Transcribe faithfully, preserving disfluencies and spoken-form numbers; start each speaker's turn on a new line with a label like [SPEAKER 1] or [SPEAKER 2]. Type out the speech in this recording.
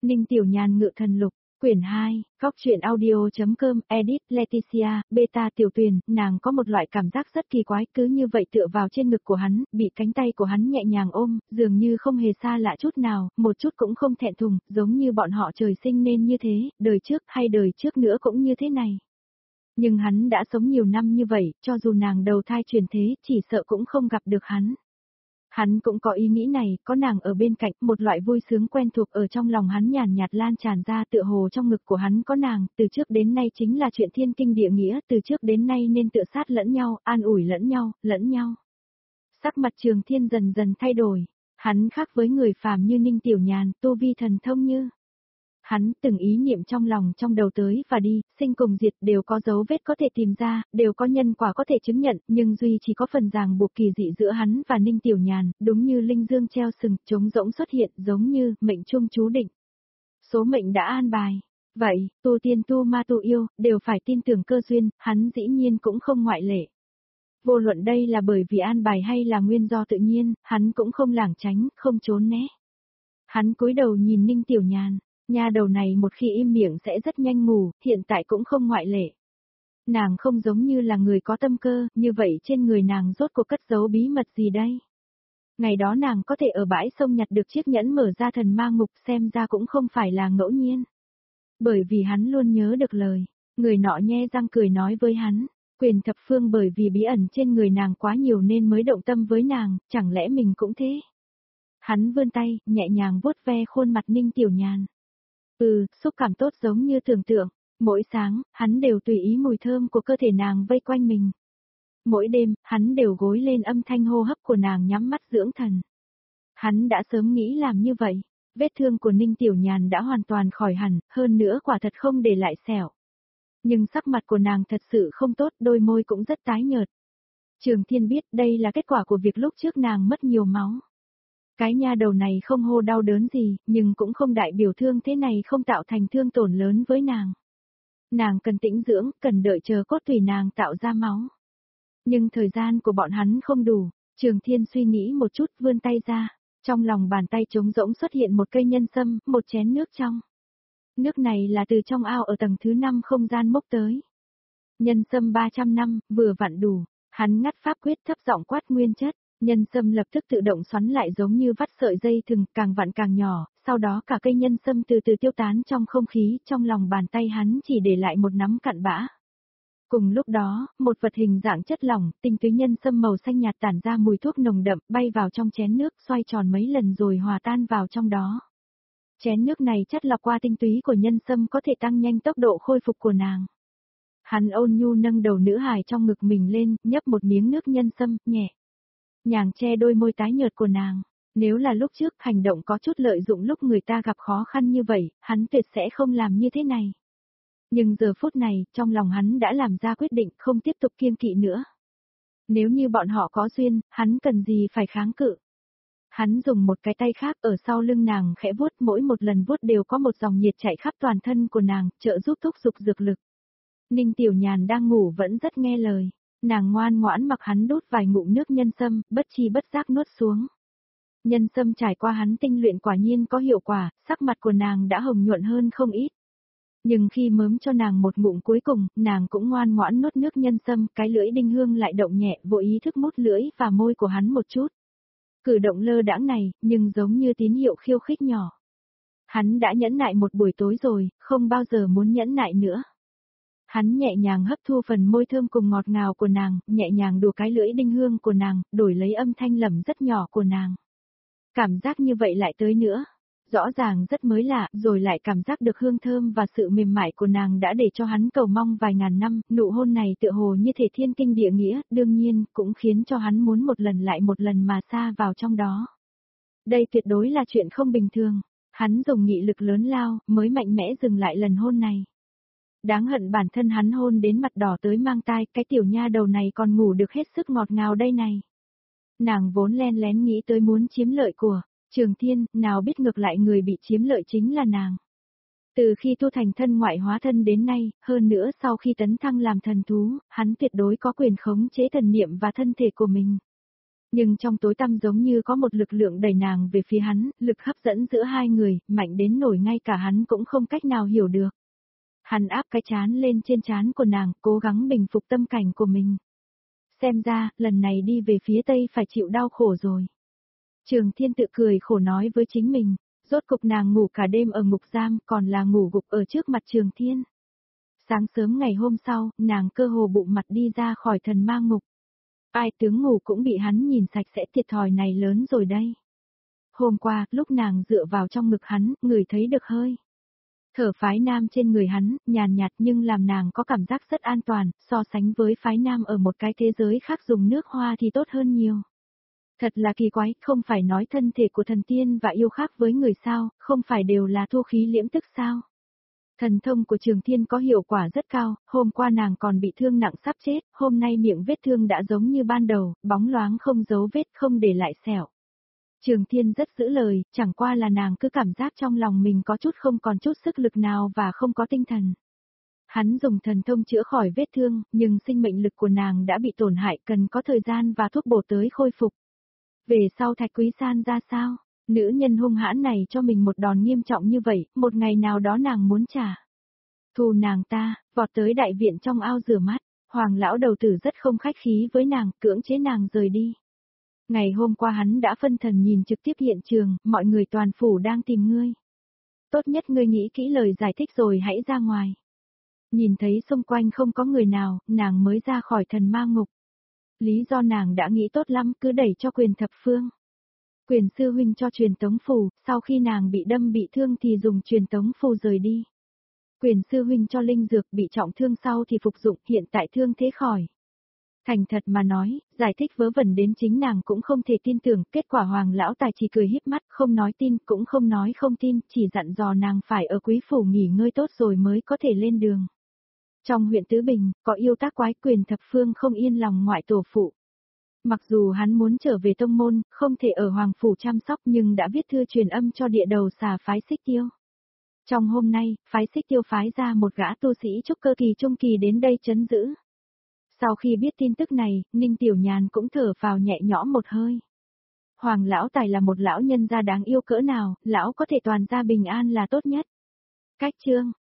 [SPEAKER 1] Ninh Tiểu Nhàn ngự thần lục, quyển hai, góc truyện audio.com, edit, Leticia, beta Tiểu Tuyền, nàng có một loại cảm giác rất kỳ quái, cứ như vậy tựa vào trên ngực của hắn, bị cánh tay của hắn nhẹ nhàng ôm, dường như không hề xa lạ chút nào, một chút cũng không thẹn thùng, giống như bọn họ trời sinh nên như thế, đời trước hay đời trước nữa cũng như thế này. Nhưng hắn đã sống nhiều năm như vậy, cho dù nàng đầu thai chuyển thế, chỉ sợ cũng không gặp được hắn. Hắn cũng có ý nghĩ này, có nàng ở bên cạnh, một loại vui sướng quen thuộc ở trong lòng hắn nhàn nhạt lan tràn ra tựa hồ trong ngực của hắn có nàng, từ trước đến nay chính là chuyện thiên kinh địa nghĩa, từ trước đến nay nên tựa sát lẫn nhau, an ủi lẫn nhau, lẫn nhau. Sắc mặt Trường Thiên dần dần thay đổi, hắn khác với người phàm như Ninh Tiểu Nhàn, tu vi thần thông như. Hắn từng ý niệm trong lòng trong đầu tới và đi, sinh cùng diệt đều có dấu vết có thể tìm ra, đều có nhân quả có thể chứng nhận, nhưng duy chỉ có phần ràng buộc kỳ dị giữa hắn và Ninh Tiểu Nhàn, đúng như linh dương treo sừng, trống rỗng xuất hiện, giống như mệnh trung chú định. Số mệnh đã an bài. Vậy, tu tiên tu ma tu yêu, đều phải tin tưởng cơ duyên, hắn dĩ nhiên cũng không ngoại lệ. Vô luận đây là bởi vì an bài hay là nguyên do tự nhiên, hắn cũng không lảng tránh, không trốn né. Hắn cúi đầu nhìn Ninh Tiểu Nhàn. Nha đầu này một khi im miệng sẽ rất nhanh ngủ, hiện tại cũng không ngoại lệ. Nàng không giống như là người có tâm cơ, như vậy trên người nàng rốt cuộc cất giấu bí mật gì đây? Ngày đó nàng có thể ở bãi sông nhặt được chiếc nhẫn mở ra thần ma ngục xem ra cũng không phải là ngẫu nhiên. Bởi vì hắn luôn nhớ được lời, người nọ nhe răng cười nói với hắn, Quyền thập phương bởi vì bí ẩn trên người nàng quá nhiều nên mới động tâm với nàng, chẳng lẽ mình cũng thế? Hắn vươn tay, nhẹ nhàng vuốt ve khuôn mặt Ninh Tiểu Nhàn. Ừ, xúc cảm tốt giống như tưởng tượng, mỗi sáng, hắn đều tùy ý mùi thơm của cơ thể nàng vây quanh mình. Mỗi đêm, hắn đều gối lên âm thanh hô hấp của nàng nhắm mắt dưỡng thần. Hắn đã sớm nghĩ làm như vậy, vết thương của Ninh Tiểu Nhàn đã hoàn toàn khỏi hẳn, hơn nữa quả thật không để lại sẹo. Nhưng sắc mặt của nàng thật sự không tốt, đôi môi cũng rất tái nhợt. Trường Thiên biết đây là kết quả của việc lúc trước nàng mất nhiều máu. Cái nha đầu này không hô đau đớn gì, nhưng cũng không đại biểu thương thế này không tạo thành thương tổn lớn với nàng. Nàng cần tĩnh dưỡng, cần đợi chờ cốt tủy nàng tạo ra máu. Nhưng thời gian của bọn hắn không đủ, Trường Thiên suy nghĩ một chút vươn tay ra, trong lòng bàn tay trống rỗng xuất hiện một cây nhân sâm, một chén nước trong. Nước này là từ trong ao ở tầng thứ năm không gian mốc tới. Nhân sâm ba trăm năm, vừa vặn đủ, hắn ngắt pháp quyết thấp giọng quát nguyên chất. Nhân sâm lập tức tự động xoắn lại giống như vắt sợi dây thừng, càng vặn càng nhỏ, sau đó cả cây nhân sâm từ từ tiêu tán trong không khí, trong lòng bàn tay hắn chỉ để lại một nắm cặn bã. Cùng lúc đó, một vật hình dạng chất lỏng, tinh túy nhân sâm màu xanh nhạt tản ra mùi thuốc nồng đậm, bay vào trong chén nước, xoay tròn mấy lần rồi hòa tan vào trong đó. Chén nước này chất lọc qua tinh túy của nhân sâm có thể tăng nhanh tốc độ khôi phục của nàng. Hắn ôn nhu nâng đầu nữ hài trong ngực mình lên, nhấp một miếng nước nhân sâm, nhẹ nhàng che đôi môi tái nhợt của nàng. Nếu là lúc trước hành động có chút lợi dụng lúc người ta gặp khó khăn như vậy, hắn tuyệt sẽ không làm như thế này. Nhưng giờ phút này, trong lòng hắn đã làm ra quyết định không tiếp tục kiêng kỵ nữa. Nếu như bọn họ có duyên, hắn cần gì phải kháng cự. Hắn dùng một cái tay khác ở sau lưng nàng khẽ vuốt, mỗi một lần vuốt đều có một dòng nhiệt chạy khắp toàn thân của nàng, trợ giúp thúc giục dược lực. Ninh Tiểu Nhàn đang ngủ vẫn rất nghe lời. Nàng ngoan ngoãn mặc hắn đút vài ngụm nước nhân sâm, bất chi bất giác nuốt xuống. Nhân sâm trải qua hắn tinh luyện quả nhiên có hiệu quả, sắc mặt của nàng đã hồng nhuận hơn không ít. Nhưng khi mớm cho nàng một ngụm cuối cùng, nàng cũng ngoan ngoãn nuốt nước nhân sâm, cái lưỡi đinh hương lại động nhẹ, vô ý thức mút lưỡi và môi của hắn một chút. Cử động lơ đãng này, nhưng giống như tín hiệu khiêu khích nhỏ. Hắn đã nhẫn nại một buổi tối rồi, không bao giờ muốn nhẫn nại nữa. Hắn nhẹ nhàng hấp thu phần môi thơm cùng ngọt ngào của nàng, nhẹ nhàng đùa cái lưỡi đinh hương của nàng, đổi lấy âm thanh lẩm rất nhỏ của nàng. Cảm giác như vậy lại tới nữa. Rõ ràng rất mới lạ, rồi lại cảm giác được hương thơm và sự mềm mại của nàng đã để cho hắn cầu mong vài ngàn năm, nụ hôn này tựa hồ như thể thiên kinh địa nghĩa, đương nhiên, cũng khiến cho hắn muốn một lần lại một lần mà xa vào trong đó. Đây tuyệt đối là chuyện không bình thường. Hắn dùng nghị lực lớn lao, mới mạnh mẽ dừng lại lần hôn này. Đáng hận bản thân hắn hôn đến mặt đỏ tới mang tai, cái tiểu nha đầu này còn ngủ được hết sức ngọt ngào đây này. Nàng vốn len lén nghĩ tới muốn chiếm lợi của Trường Thiên, nào biết ngược lại người bị chiếm lợi chính là nàng. Từ khi tu thành thân ngoại hóa thân đến nay, hơn nữa sau khi tấn thăng làm thần thú, hắn tuyệt đối có quyền khống chế thần niệm và thân thể của mình. Nhưng trong tối tăm giống như có một lực lượng đẩy nàng về phía hắn, lực hấp dẫn giữa hai người, mạnh đến nổi ngay cả hắn cũng không cách nào hiểu được. Hắn áp cái chán lên trên trán của nàng, cố gắng bình phục tâm cảnh của mình. Xem ra, lần này đi về phía Tây phải chịu đau khổ rồi. Trường Thiên tự cười khổ nói với chính mình, rốt cục nàng ngủ cả đêm ở ngục giam, còn là ngủ gục ở trước mặt Trường Thiên. Sáng sớm ngày hôm sau, nàng cơ hồ bụng mặt đi ra khỏi thần ma ngục. Ai tướng ngủ cũng bị hắn nhìn sạch sẽ, thiệt thòi này lớn rồi đây. Hôm qua, lúc nàng dựa vào trong ngực hắn, người thấy được hơi thở phái nam trên người hắn, nhàn nhạt nhưng làm nàng có cảm giác rất an toàn, so sánh với phái nam ở một cái thế giới khác dùng nước hoa thì tốt hơn nhiều. Thật là kỳ quái, không phải nói thân thể của thần tiên và yêu khác với người sao, không phải đều là thu khí liễm tức sao. Thần thông của Trường Thiên có hiệu quả rất cao, hôm qua nàng còn bị thương nặng sắp chết, hôm nay miệng vết thương đã giống như ban đầu, bóng loáng không dấu vết, không để lại sẹo. Trường Thiên rất giữ lời, chẳng qua là nàng cứ cảm giác trong lòng mình có chút không còn chút sức lực nào và không có tinh thần. Hắn dùng thần thông chữa khỏi vết thương, nhưng sinh mệnh lực của nàng đã bị tổn hại, cần có thời gian và thuốc bổ tới khôi phục. Về sau Thạch Quý San ra sao? Nữ nhân hung hãn này cho mình một đòn nghiêm trọng như vậy, một ngày nào đó nàng muốn trả thù nàng ta, vọt tới đại viện trong ao rửa mắt, Hoàng lão đầu tử rất không khách khí với nàng, cưỡng chế nàng rời đi. Ngày hôm qua hắn đã phân thần nhìn trực tiếp hiện trường, mọi người toàn phủ đang tìm ngươi. Tốt nhất ngươi nghĩ kỹ lời giải thích rồi hãy ra ngoài. Nhìn thấy xung quanh không có người nào, nàng mới ra khỏi thần ma ngục. Lý do nàng đã nghĩ tốt lắm, cứ đẩy cho Quyền thập phương. Quyền sư huynh cho truyền tống phù, sau khi nàng bị đâm bị thương thì dùng truyền tống phù rời đi. Quyền sư huynh cho linh dược, bị trọng thương sau thì phục dụng, hiện tại thương thế khỏi. Thành thật mà nói, giải thích vớ vẩn đến chính nàng cũng không thể tin tưởng, kết quả Hoàng lão tài chỉ cười híp mắt, không nói tin, cũng không nói không tin, chỉ dặn dò nàng phải ở quý phủ nghỉ ngơi tốt rồi mới có thể lên đường. Trong huyện Tứ Bình, có yêu tác quái, Quyền thập phương không yên lòng ngoại tổ phụ. Mặc dù hắn muốn trở về tông môn, không thể ở Hoàng phủ chăm sóc nhưng đã viết thư truyền âm cho địa đầu xà phái Xích Tiêu. Trong hôm nay, phái Xích Tiêu phái ra một gã tu sĩ trúc cơ kỳ trung kỳ đến đây trấn giữ. Sau khi biết tin tức này, Ninh Tiểu Nhàn cũng thở phào nhẹ nhõm một hơi. Hoàng lão tài là một lão nhân gia đáng yêu cỡ nào, lão có thể toàn gia bình an là tốt nhất. Cách chương